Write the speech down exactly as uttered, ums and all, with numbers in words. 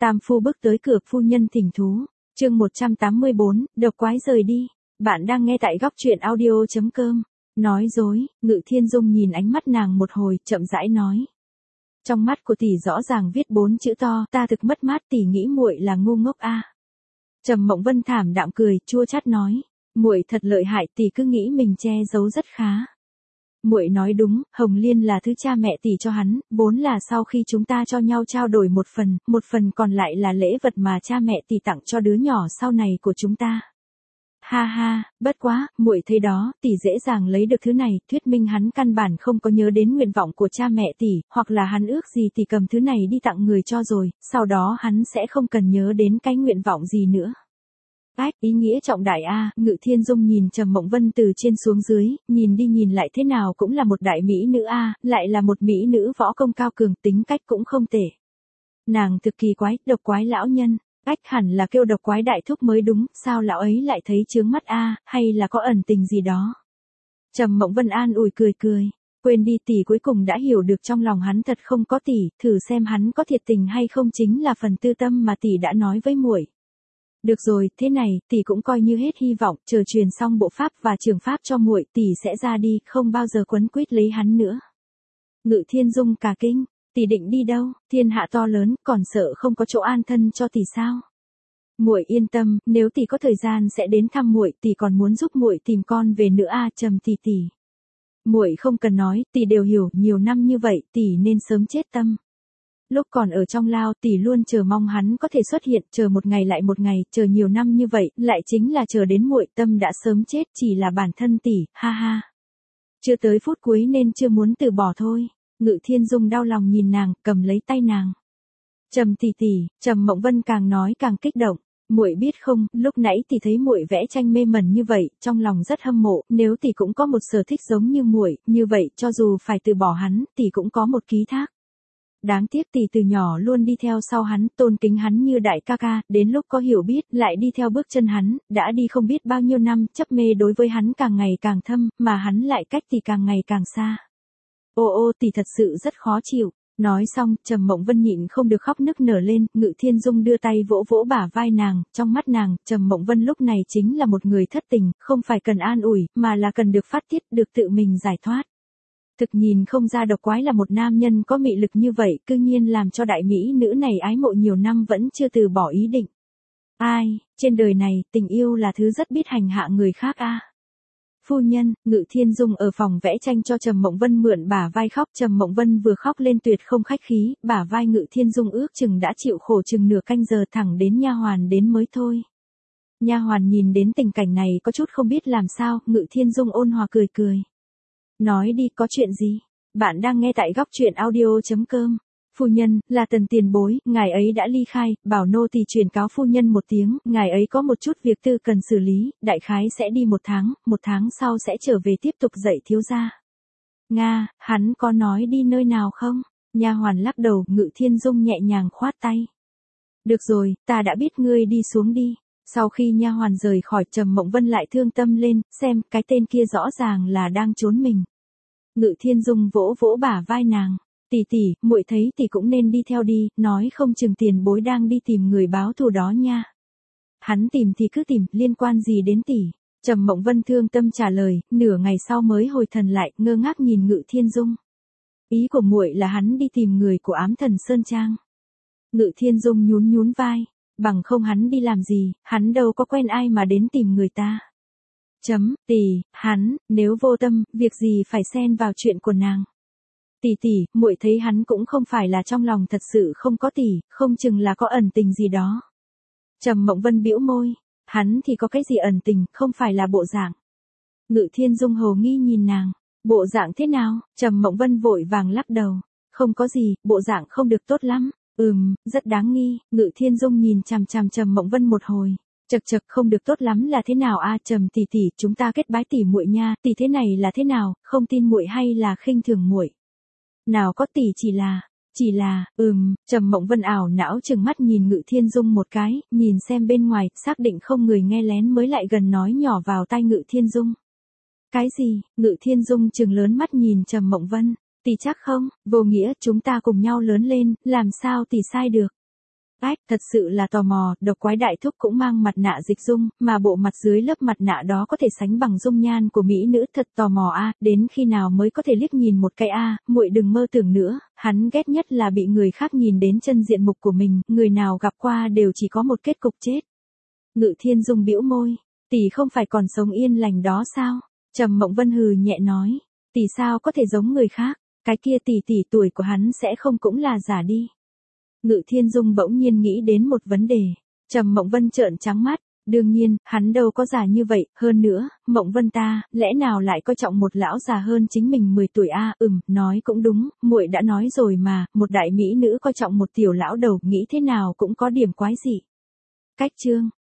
Tam phu bước tới cửa, phu nhân thỉnh thú. Chương một trăm tám mươi bốn, độc quái rời đi. Bạn đang nghe tại góc truyện audio chấm com. Nói dối, Ngự Thiên Dung nhìn ánh mắt nàng một hồi, chậm rãi nói. Trong mắt của tỷ rõ ràng viết bốn chữ to, ta thực mất mát, tỷ nghĩ muội là ngu ngốc a. À. Trầm Mộng Vân thảm đạm cười, chua chát nói, muội thật lợi hại, tỷ cứ nghĩ mình che giấu rất khá. Muội nói đúng, Hồng Liên là thứ cha mẹ tỷ cho hắn, vốn là sau khi chúng ta cho nhau trao đổi một phần, một phần còn lại là lễ vật mà cha mẹ tỷ tặng cho đứa nhỏ sau này của chúng ta. Ha ha, bất quá, muội thấy đó, tỷ dễ dàng lấy được thứ này, thuyết minh hắn căn bản không có nhớ đến nguyện vọng của cha mẹ tỷ, hoặc là hắn ước gì tỷ cầm thứ này đi tặng người cho rồi, sau đó hắn sẽ không cần nhớ đến cái nguyện vọng gì nữa. Ách, ý nghĩa trọng đại a. À, Ngự Thiên Dung nhìn Trầm Mộng Vân từ trên xuống dưới, nhìn đi nhìn lại thế nào cũng là một đại mỹ nữ a, à, lại là một mỹ nữ võ công cao cường, tính cách cũng không tệ. Nàng thực kỳ quái, độc quái lão nhân. Ách, hẳn là kêu độc quái đại thúc mới đúng, sao lão ấy lại thấy chướng mắt a, à, hay là có ẩn tình gì đó. Trầm Mộng Vân an ủi cười cười, quên đi, tỷ cuối cùng đã hiểu được trong lòng hắn thật không có tỷ, thử xem hắn có thiệt tình hay không chính là phần tư tâm mà tỷ đã nói với muội. Được rồi, thế này, tỷ cũng coi như hết hy vọng, chờ truyền xong bộ pháp và trường pháp cho muội, tỷ sẽ ra đi, không bao giờ quấn quýt lấy hắn nữa. Ngự Thiên Dung cả kinh, tỷ định đi đâu? Thiên hạ to lớn, còn sợ không có chỗ an thân cho tỷ sao? Muội yên tâm, nếu tỷ có thời gian sẽ đến thăm muội, tỷ còn muốn giúp muội tìm con về nữa a, à, Trầm tỷ tỷ. Muội không cần nói, tỷ đều hiểu, nhiều năm như vậy, tỷ nên sớm chết tâm. Lúc còn ở trong lao, tỷ luôn chờ mong hắn có thể xuất hiện, chờ một ngày lại một ngày, chờ nhiều năm như vậy, lại chính là chờ đến muội, tâm đã sớm chết, chỉ là bản thân tỷ, ha ha. Chưa tới phút cuối nên chưa muốn từ bỏ thôi. Ngự Thiên Dung đau lòng nhìn nàng, cầm lấy tay nàng. Trầm tỷ tỷ, Trầm Mộng Vân càng nói càng kích động. Muội biết không, lúc nãy tỷ thấy muội vẽ tranh mê mẩn như vậy, trong lòng rất hâm mộ, nếu tỷ cũng có một sở thích giống như muội, như vậy cho dù phải từ bỏ hắn, tỷ cũng có một ký thác. Đáng tiếc tỷ từ nhỏ luôn đi theo sau hắn, tôn kính hắn như đại ca ca, đến lúc có hiểu biết, lại đi theo bước chân hắn, đã đi không biết bao nhiêu năm, chấp mê đối với hắn càng ngày càng thâm, mà hắn lại cách tỷ càng ngày càng xa. Ô ô, tỷ thật sự rất khó chịu. Nói xong, Trầm Mộng Vân nhịn không được khóc nức nở lên, Ngự Thiên Dung đưa tay vỗ vỗ bả vai nàng, trong mắt nàng, Trầm Mộng Vân lúc này chính là một người thất tình, không phải cần an ủi, mà là cần được phát tiết, được tự mình giải thoát. Thực nhìn không ra độc quái là một nam nhân có mị lực như vậy, cư nhiên làm cho đại mỹ nữ này ái mộ nhiều năm vẫn chưa từ bỏ ý định. Ai, trên đời này, tình yêu là thứ rất biết hành hạ người khác a. À. Phu nhân, Ngự Thiên Dung ở phòng vẽ tranh cho Trầm Mộng Vân mượn bả vai khóc, Trầm Mộng Vân vừa khóc lên tuyệt không khách khí, bả vai Ngự Thiên Dung ước chừng đã chịu khổ chừng nửa canh giờ, thẳng đến nha hoàn đến mới thôi. Nha hoàn nhìn đến tình cảnh này có chút không biết làm sao, Ngự Thiên Dung ôn hòa cười cười. Nói đi, có chuyện gì? Bạn đang nghe tại góc truyện audio chấm com. Phu nhân, là Tần tiền bối, ngài ấy đã ly khai, bảo nô tỳ truyền cáo phu nhân một tiếng, ngài ấy có một chút việc tư cần xử lý, đại khái sẽ đi một tháng, một tháng sau sẽ trở về tiếp tục dạy thiếu gia. Nga, hắn có nói đi nơi nào không? Nha hoàn lắc đầu, Ngự Thiên Dung nhẹ nhàng khoát tay. Được rồi, ta đã biết, ngươi đi xuống đi. Sau khi nha hoàn rời khỏi, Trầm Mộng Vân lại thương tâm lên, xem, cái tên kia rõ ràng là đang trốn mình. Ngự Thiên Dung vỗ vỗ bả vai nàng. Tỷ tỷ, muội thấy tỷ cũng nên đi theo đi, nói không chừng tiền bối đang đi tìm người báo thù đó nha. Hắn tìm thì cứ tìm, liên quan gì đến tỷ? Trầm Mộng Vân thương tâm trả lời, nửa ngày sau mới hồi thần lại, ngơ ngác nhìn Ngự Thiên Dung. Ý của muội là hắn đi tìm người của Ám Thần Sơn Trang. Ngự Thiên Dung nhún nhún vai, bằng không hắn đi làm gì, hắn đâu có quen ai mà đến tìm người ta. Chấm, tỷ, hắn, nếu vô tâm, việc gì phải xen vào chuyện của nàng. Tỷ tỷ, muội thấy hắn cũng không phải là trong lòng thật sự không có tỷ, không chừng là có ẩn tình gì đó. Trầm Mộng Vân bĩu môi, hắn thì có cái gì ẩn tình, không phải là bộ dạng. Ngự Thiên Dung hồ nghi nhìn nàng, bộ dạng thế nào? Trầm Mộng Vân vội vàng lắc đầu, không có gì, bộ dạng không được tốt lắm. Ừm, rất đáng nghi. Ngự Thiên Dung nhìn chằm chằm Trầm Mộng Vân một hồi. Chậc chậc, không được tốt lắm là thế nào a? À, Trầm tỷ tỷ, chúng ta kết bái tỷ muội nha, tỷ thế này là thế nào, không tin muội hay là khinh thường muội? Nào có, tỷ chỉ là, chỉ là, ừm, Trầm Mộng Vân ảo não trừng mắt nhìn Ngự Thiên Dung một cái, nhìn xem bên ngoài, xác định không người nghe lén mới lại gần nói nhỏ vào tai Ngự Thiên Dung. Cái gì? Ngự Thiên Dung trừng lớn mắt nhìn Trầm Mộng Vân. Tỷ chắc không? Vô nghĩa, chúng ta cùng nhau lớn lên, làm sao tỷ sai được? Ách, thật sự là tò mò, độc quái đại thúc cũng mang mặt nạ dịch dung, mà bộ mặt dưới lớp mặt nạ đó có thể sánh bằng dung nhan của mỹ nữ, thật tò mò a, đến khi nào mới có thể liếc nhìn một cái a, muội đừng mơ tưởng nữa, hắn ghét nhất là bị người khác nhìn đến chân diện mục của mình, người nào gặp qua đều chỉ có một kết cục chết. Ngự Thiên Dung bĩu môi, tỷ không phải còn sống yên lành đó sao? Trầm Mộng Vân hừ nhẹ nói, tỷ sao có thể giống người khác, cái kia tỷ tỷ tuổi của hắn sẽ không cũng là giả đi. Ngự Thiên Dung bỗng nhiên nghĩ đến một vấn đề. Trầm Mộng Vân trợn trắng mắt, đương nhiên, hắn đâu có già như vậy, hơn nữa, Mộng Vân ta, lẽ nào lại coi trọng một lão già hơn chính mình mười tuổi a? À, ừm, nói cũng đúng, muội đã nói rồi mà, một đại mỹ nữ coi trọng một tiểu lão đầu, nghĩ thế nào cũng có điểm quái dị. Cách chương